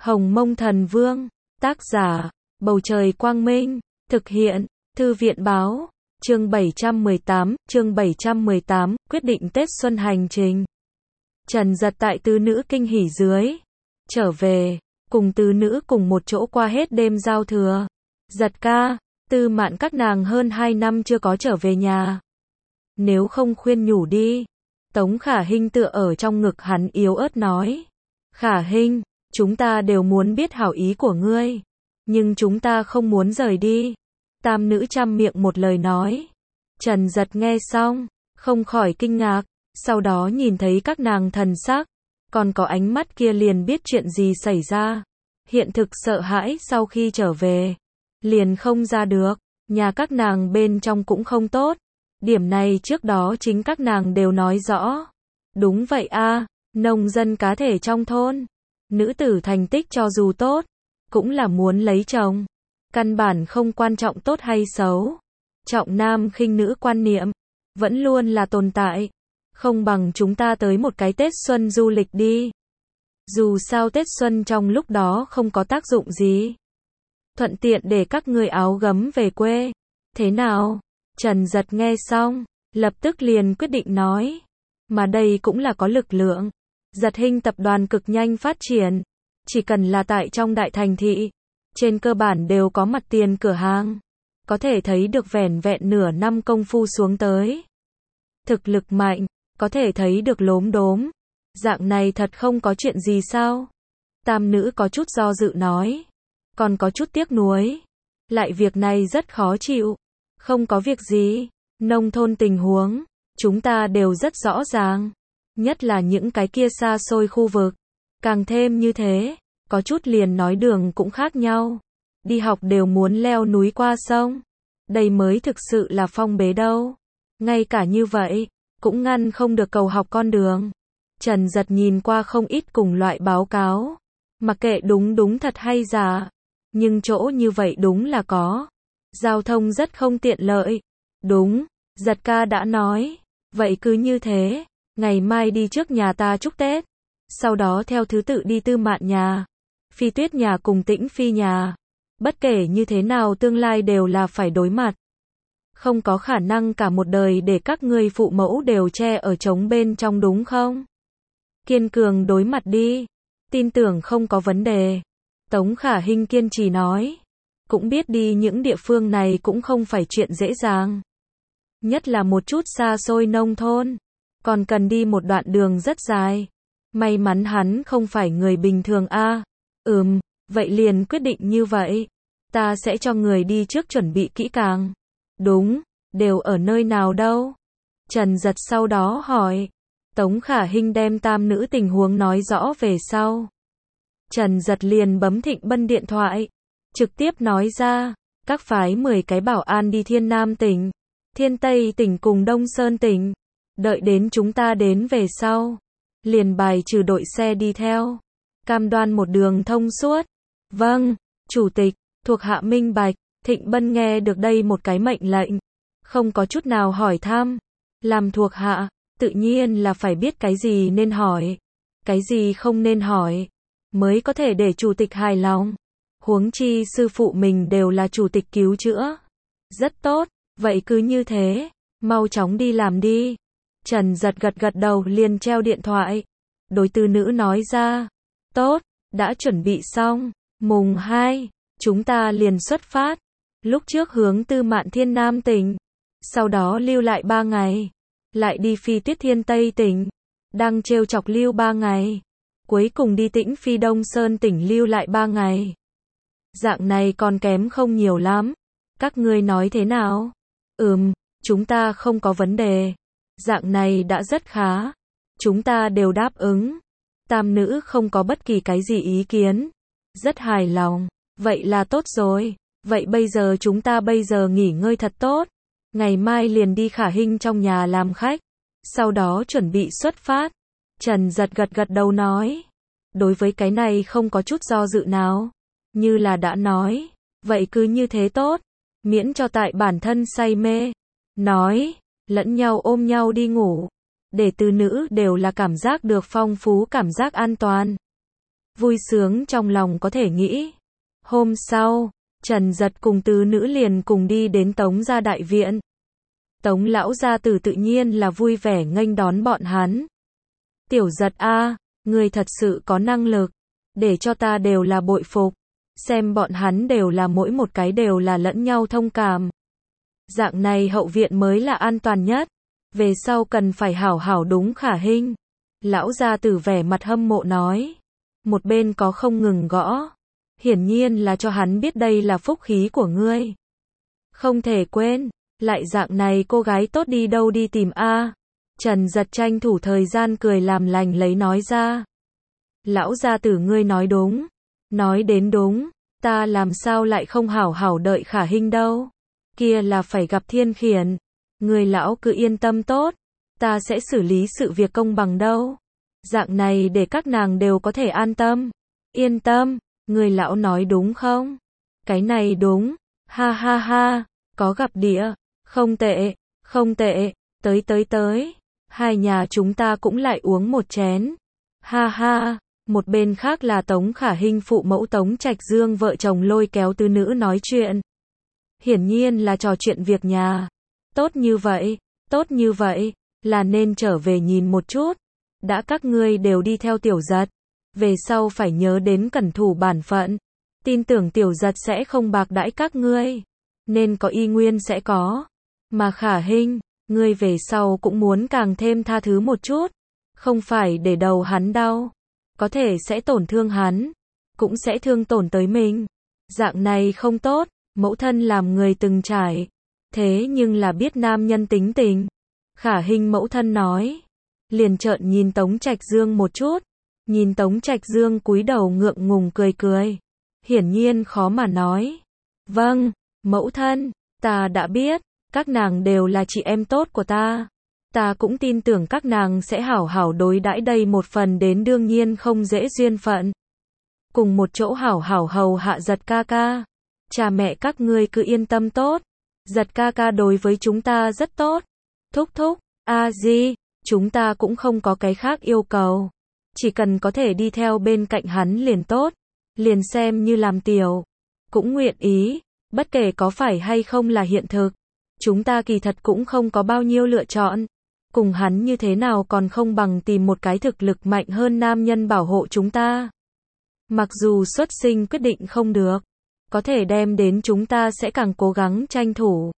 Hồng Mông Thần Vương, tác giả, Bầu Trời Quang Minh, thực hiện, Thư viện Báo, chương 718, quyết định Tết Xuân hành trình. Trần Giật tại tứ nữ kinh hỉ dưới, trở về, cùng tứ nữ cùng một chỗ qua hết đêm giao thừa. Giật ca, Tư Mạn các nàng hơn 2 năm chưa có trở về nhà. Nếu không khuyên nhủ đi. Tống Khả Hinh tựa ở trong ngực hắn yếu ớt nói. Khả Hinh, chúng ta đều muốn biết hảo ý của ngươi. Nhưng chúng ta không muốn rời đi. Tam nữ trăm miệng một lời nói. Trần Giật nghe xong, không khỏi kinh ngạc. Sau đó nhìn thấy các nàng thần sắc, còn có ánh mắt kia liền biết chuyện gì xảy ra. Hiện thực sợ hãi sau khi trở về, liền không ra được. Nhà các nàng bên trong cũng không tốt. Điểm này trước đó chính các nàng đều nói rõ. Đúng vậy a, nông dân cá thể trong thôn. Nữ tử thành tích cho dù tốt, cũng là muốn lấy chồng. Căn bản không quan trọng tốt hay xấu. Trọng nam khinh nữ quan niệm, vẫn luôn là tồn tại. Không bằng chúng ta tới một cái Tết Xuân du lịch đi. Dù sao Tết Xuân trong lúc đó không có tác dụng gì. Thuận tiện để các ngươi áo gấm về quê. Thế nào? Trần Giật nghe xong, lập tức liền quyết định nói. Mà đây cũng là có lực lượng. Giật Hinh tập đoàn cực nhanh phát triển. Chỉ cần là tại trong đại thành thị, trên cơ bản đều có mặt tiền cửa hàng. Có thể thấy được vẻn vẹn nửa năm công phu xuống tới. Thực lực mạnh, có thể thấy được lốm đốm. Dạng này thật không có chuyện gì sao? Tam nữ có chút do dự nói. Còn có chút tiếc nuối. Lại việc này rất khó chịu. Không có việc gì. Nông thôn tình huống, chúng ta đều rất rõ ràng. Nhất là những cái kia xa xôi khu vực. Càng thêm như thế, có chút liền nói đường cũng khác nhau. Đi học đều muốn leo núi qua sông. Đây mới thực sự là phong bế đâu. Ngay cả như vậy, cũng ngăn không được cầu học con đường. Trần Giật nhìn qua không ít cùng loại báo cáo. Mặc kệ đúng thật hay giả. Nhưng chỗ như vậy đúng là có. Giao thông rất không tiện lợi. Đúng, Giật ca đã nói. Vậy cứ như thế, ngày mai đi trước nhà ta chúc Tết. Sau đó theo thứ tự đi Tư Mạn nhà, Phi Tuyết nhà cùng Tĩnh Phi nhà. Bất kể như thế nào tương lai đều là phải đối mặt. Không có khả năng cả một đời để các ngươi phụ mẫu đều che ở trống bên trong đúng không? Kiên cường đối mặt đi. Tin tưởng không có vấn đề. Tống Khả Hinh kiên trì nói. Cũng biết đi những địa phương này cũng không phải chuyện dễ dàng. Nhất là một chút xa xôi nông thôn. Còn cần đi một đoạn đường rất dài. May mắn hắn không phải người bình thường a. Vậy liền quyết định như vậy. Ta sẽ cho người đi trước chuẩn bị kỹ càng. Đúng, đều ở nơi nào đâu? Trần Giật sau đó hỏi. Tống Khả Hinh đem tam nữ tình huống nói rõ về sau. Trần Giật liền bấm Thịnh Bân điện thoại. Trực tiếp nói ra, các phái 10 cái bảo an đi Thiên Nam tỉnh, Thiên Tây tỉnh cùng Đông Sơn tỉnh. Đợi đến chúng ta đến về sau. Liền bài trừ đội xe đi theo. Cam đoan một đường thông suốt. Vâng, Chủ tịch, thuộc hạ minh bạch. Thịnh Bân nghe được đây một cái mệnh lệnh. Không có chút nào hỏi thăm. Làm thuộc hạ, tự nhiên là phải biết cái gì nên hỏi. Cái gì không nên hỏi. Mới có thể để chủ tịch hài lòng. Huống chi sư phụ mình đều là chủ tịch cứu chữa. Rất tốt, vậy cứ như thế. Mau chóng đi làm đi. Trần Giật gật đầu liền treo điện thoại. Đối tư nữ nói ra. Tốt, đã chuẩn bị xong. Mùng 2, chúng ta liền xuất phát. Lúc trước hướng Tư Mạn Thiên Nam tỉnh. Sau đó lưu lại 3 ngày. Lại đi Phi Tuyết Thiên Tây tỉnh. Đang trêu chọc lưu 3 ngày. Cuối cùng đi Tĩnh Phi Đông Sơn tỉnh lưu lại 3 ngày. Dạng này còn kém không nhiều lắm. Các ngươi nói thế nào? Chúng ta không có vấn đề. Dạng này đã rất khá. Chúng ta đều đáp ứng. Tam nữ không có bất kỳ cái gì ý kiến. Rất hài lòng. Vậy là tốt rồi. Vậy bây giờ chúng ta nghỉ ngơi thật tốt. Ngày mai liền đi Khả Hinh trong nhà làm khách. Sau đó chuẩn bị xuất phát. Trần Giật gật đầu nói. Đối với cái này không có chút do dự nào. Như là đã nói. Vậy cứ như thế tốt. Miễn cho tại bản thân say mê. Nói. Lẫn nhau ôm nhau đi ngủ. Để từ nữ đều là cảm giác được phong phú cảm giác an toàn. vui sướng trong lòng có thể nghĩ. Hôm sau, Trần Giật cùng tứ nữ liền cùng đi đến Tống gia đại viện. Tống lão gia tử tự nhiên là vui vẻ nghênh đón bọn hắn. Tiểu Giật a, ngươi thật sự có năng lực, để cho ta đều là bội phục. Xem bọn hắn đều là mỗi một cái đều là lẫn nhau thông cảm. Dạng này hậu viện mới là an toàn nhất. Về sau cần phải hảo hảo đúng Khả Hinh. Lão gia tử vẻ mặt hâm mộ nói. Một bên có không ngừng gõ. Hiển nhiên là cho hắn biết đây là phúc khí của ngươi. Không thể quên, lại dạng này cô gái tốt đi đâu đi tìm a. Trần Giật tranh thủ thời gian cười làm lành lấy nói ra. Lão gia tử ngươi nói đúng. Nói đến đúng, ta làm sao lại không hảo hảo đợi Khả Hinh đâu. Kia là phải gặp thiên khiển. Người lão cứ yên tâm tốt, ta sẽ xử lý sự việc công bằng đâu. Dạng này để các nàng đều có thể an tâm. Yên tâm, người lão nói đúng không? Cái này đúng, ha ha ha, có gặp địa, không tệ, không tệ, tới. Hai nhà chúng ta cũng lại uống một chén. Ha ha, một bên khác là Tống Khả Hinh phụ mẫu Tống Trạch Dương vợ chồng lôi kéo tứ nữ nói chuyện. Hiển nhiên là trò chuyện việc nhà. Tốt như vậy, là nên trở về nhìn một chút. Đã các ngươi đều đi theo Tiểu Giật, về sau phải nhớ đến cẩn thủ bản phận. Tin tưởng Tiểu Giật sẽ không bạc đãi các ngươi, nên có y nguyên sẽ có. Mà Khả Hinh, ngươi về sau cũng muốn càng thêm tha thứ một chút, không phải để đầu hắn đau, có thể sẽ tổn thương hắn, cũng sẽ thương tổn tới mình. Dạng này không tốt, mẫu thân làm người từng trải, thế nhưng là biết nam nhân tính tình. Khả Hinh mẫu thân nói, liền trợn nhìn Tống Trạch Dương một chút, nhìn Tống Trạch Dương cúi đầu ngượng ngùng cười, hiển nhiên khó mà nói. Vâng, mẫu thân, ta đã biết, các nàng đều là chị em tốt của ta. Ta cũng tin tưởng các nàng sẽ hảo hảo đối đãi, đây một phần đến đương nhiên không dễ duyên phận. Cùng một chỗ hảo hảo hầu hạ Giật ca ca. Cha mẹ các ngươi cứ yên tâm tốt. Giật ca ca đối với chúng ta rất tốt. Thúc, a di, chúng ta cũng không có cái khác yêu cầu. Chỉ cần có thể đi theo bên cạnh hắn liền tốt. Liền xem như làm tiểu. Cũng nguyện ý, bất kể có phải hay không là hiện thực. Chúng ta kỳ thật cũng không có bao nhiêu lựa chọn. Cùng hắn như thế nào còn không bằng tìm một cái thực lực mạnh hơn nam nhân bảo hộ chúng ta. Mặc dù xuất sinh quyết định không được, có thể đem đến chúng ta sẽ càng cố gắng tranh thủ.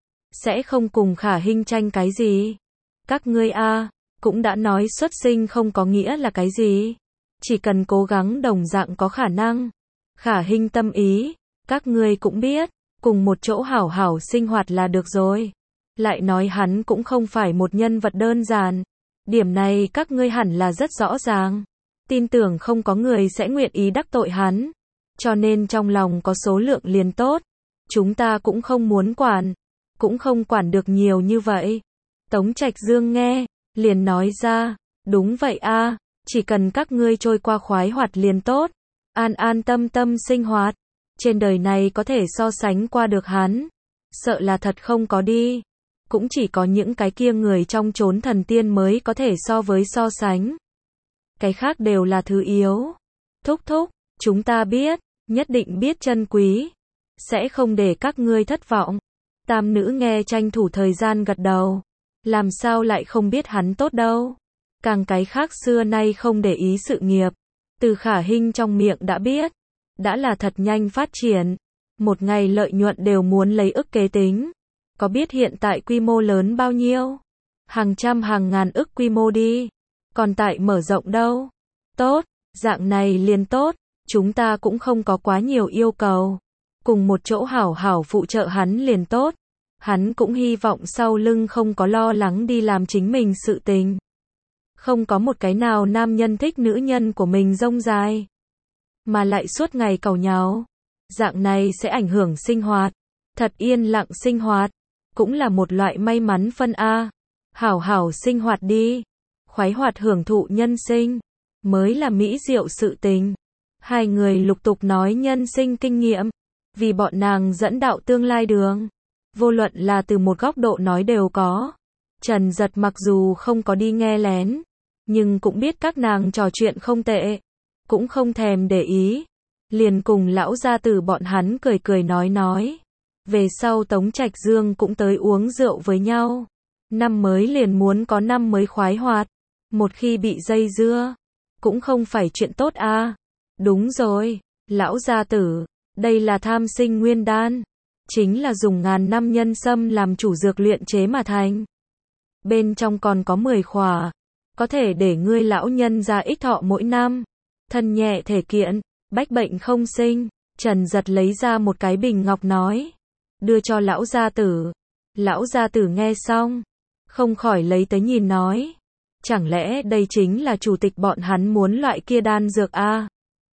Sẽ không cùng Khả Hinh tranh cái gì. Các ngươi cũng đã nói xuất sinh không có nghĩa là cái gì. Chỉ cần cố gắng đồng dạng có khả năng. Khả Hinh tâm ý, các ngươi cũng biết, cùng một chỗ hảo hảo sinh hoạt là được rồi. Lại nói hắn cũng không phải một nhân vật đơn giản. Điểm này các ngươi hẳn là rất rõ ràng. Tin tưởng không có người sẽ nguyện ý đắc tội hắn. Cho nên trong lòng có số lượng liền tốt. Chúng ta cũng không muốn quản. Cũng không quản được nhiều như vậy. Tống Trạch Dương nghe, liền nói ra. Đúng vậy chỉ cần các ngươi trôi qua khoái hoạt liền tốt. An tâm sinh hoạt. Trên đời này có thể so sánh qua được hắn. Sợ là thật không có đi. Cũng chỉ có những cái kia người trong chốn thần tiên mới có thể so sánh. Cái khác đều là thứ yếu. Thúc, chúng ta biết, nhất định biết trân quý. Sẽ không để các ngươi thất vọng. Tam nữ nghe tranh thủ thời gian gật đầu. Làm sao lại không biết hắn tốt đâu. Càng cái khác xưa nay không để ý sự nghiệp. Từ Khả Hinh trong miệng đã biết. Đã là thật nhanh phát triển. Một ngày lợi nhuận đều muốn lấy ức kế tính. Có biết hiện tại quy mô lớn bao nhiêu? Hàng trăm hàng ngàn ức quy mô đi. Còn tại mở rộng đâu? Tốt, dạng này liền tốt. Chúng ta cũng không có quá nhiều yêu cầu. Cùng một chỗ hảo hảo phụ trợ hắn liền tốt. Hắn cũng hy vọng sau lưng không có lo lắng đi làm chính mình sự tình. Không có một cái nào nam nhân thích nữ nhân của mình rông dài. Mà lại suốt ngày càu nháo. Dạng này sẽ ảnh hưởng sinh hoạt. Thật yên lặng sinh hoạt. Cũng là một loại may mắn phân Hảo hảo sinh hoạt đi. Khoái hoạt hưởng thụ nhân sinh. Mới là mỹ diệu sự tình. Hai người lục tục nói nhân sinh kinh nghiệm. Vì bọn nàng dẫn đạo tương lai đường. Vô luận là từ một góc độ nói đều có. Trần Giật mặc dù không có đi nghe lén. Nhưng cũng biết các nàng trò chuyện không tệ. cũng không thèm để ý. Liền cùng lão gia tử bọn hắn cười cười nói. Về sau Tống Trạch Dương cũng tới uống rượu với nhau. Năm mới liền muốn có năm mới khoái hoạt. Một khi bị dây dưa, cũng không phải chuyện tốt a. Đúng rồi, lão gia tử, đây là Tham Sinh Nguyên Đan. Chính là dùng ngàn năm nhân sâm làm chủ dược luyện chế mà thành. Bên trong còn có 10 khỏa, có thể để ngươi lão nhân ra ích thọ mỗi năm. Thân nhẹ thể kiện, bách bệnh không sinh. Trần Giật lấy ra một cái bình ngọc nói, đưa cho lão gia tử. Lão gia tử nghe xong, không khỏi lấy tới nhìn nói, chẳng lẽ đây chính là chủ tịch bọn hắn muốn loại kia đan dược a?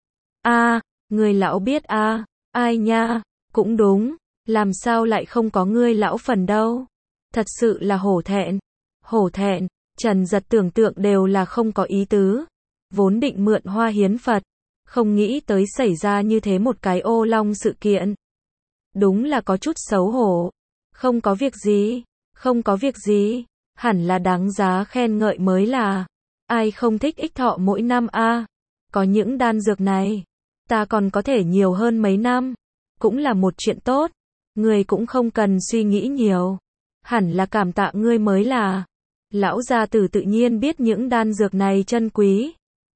Người lão biết a? Ai nha, cũng đúng, làm sao lại không có ngươi lão phần đâu? Thật sự là hổ thẹn. Hổ thẹn, Trần Giật tưởng tượng đều là không có ý tứ. Vốn định mượn hoa hiến Phật, không nghĩ tới xảy ra như thế một cái ô long sự kiện. Đúng là có chút xấu hổ. Không có việc gì, không có việc gì, hẳn là đáng giá khen ngợi mới là. Ai không thích ích thọ mỗi năm a? Có những đan dược này, ta còn có thể nhiều hơn mấy năm, cũng là một chuyện tốt. Ngươi cũng không cần suy nghĩ nhiều, hẳn là cảm tạ ngươi mới là. Lão gia tử tự nhiên biết những đan dược này chân quý.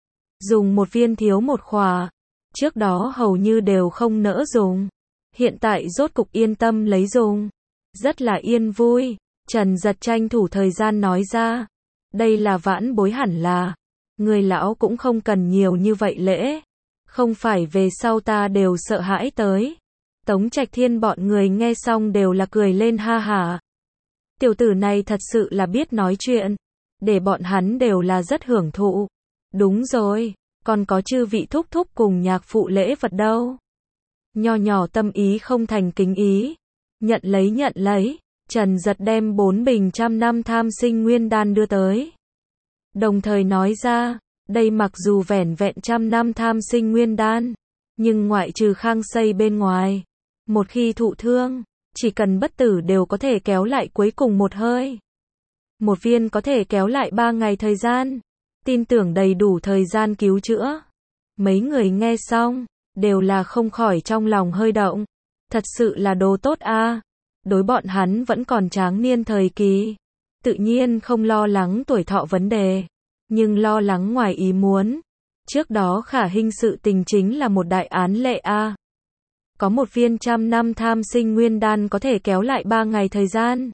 Dùng một viên thiếu một khỏa, trước đó hầu như đều không nỡ dùng. Hiện tại rốt cục yên tâm lấy dùng. Rất là yên vui. Trần Giật tranh thủ thời gian nói ra. Đây là vãn bối hẳn là. Người lão cũng không cần nhiều như vậy lễ. Không phải về sau ta đều sợ hãi tới. Tống Trạch Thiên bọn người nghe xong đều là cười lên ha hả. Tiểu tử này thật sự là biết nói chuyện. Để bọn hắn đều là rất hưởng thụ. Đúng rồi, còn có chư vị thúc thúc cùng nhạc phụ lễ vật đâu. Nho nhỏ tâm ý không thành kính ý. Nhận lấy. Trần Giật đem 4 bình 100 năm Tham Sinh Nguyên Đan đưa tới. Đồng thời nói ra, đây mặc dù vẻn vẹn 100 năm Tham Sinh Nguyên Đan, nhưng ngoại trừ khang xây bên ngoài, một khi thụ thương, chỉ cần bất tử đều có thể kéo lại cuối cùng một hơi. Một viên có thể kéo lại 3 ngày thời gian, tin tưởng đầy đủ thời gian cứu chữa. Mấy người nghe xong, đều là không khỏi trong lòng hơi động. Thật sự là đồ tốt a. Đối bọn hắn vẫn còn tráng niên thời kỳ, tự nhiên không lo lắng tuổi thọ vấn đề, nhưng lo lắng ngoài ý muốn. Trước đó Khả Hinh sự tình chính là một đại án lệ a. Có một viên 100 năm Tham Sinh Nguyên Đan có thể kéo lại 3 ngày thời gian.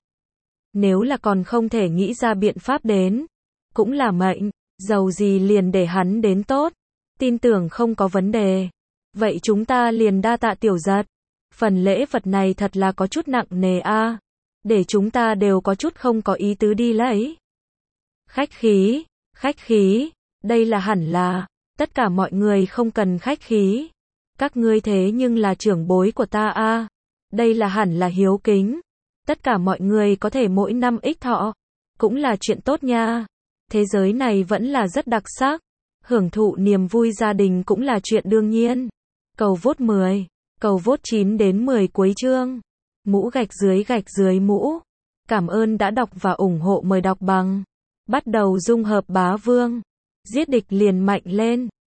Nếu là còn không thể nghĩ ra biện pháp đến, cũng là mệnh, dầu gì liền để hắn đến tốt, tin tưởng không có vấn đề. Vậy chúng ta liền đa tạ Tiểu Giật. Phần lễ vật này thật là có chút nặng nề a, để chúng ta đều có chút không có ý tứ đi lấy. Khách khí, đây là hẳn là, tất cả mọi người không cần khách khí. Các ngươi thế nhưng là trưởng bối của ta a, đây là hẳn là hiếu kính. Tất cả mọi người có thể mỗi năm ích thọ, cũng là chuyện tốt nha. Thế giới này vẫn là rất đặc sắc, hưởng thụ niềm vui gia đình cũng là chuyện đương nhiên. Cầu vote 10, cầu vote 9 đến 10 cuối chương. Mũ gạch dưới mũ. Cảm ơn đã đọc và ủng hộ, mời đọc bằng. Bắt đầu dung hợp bá vương. Giết địch liền mạnh lên.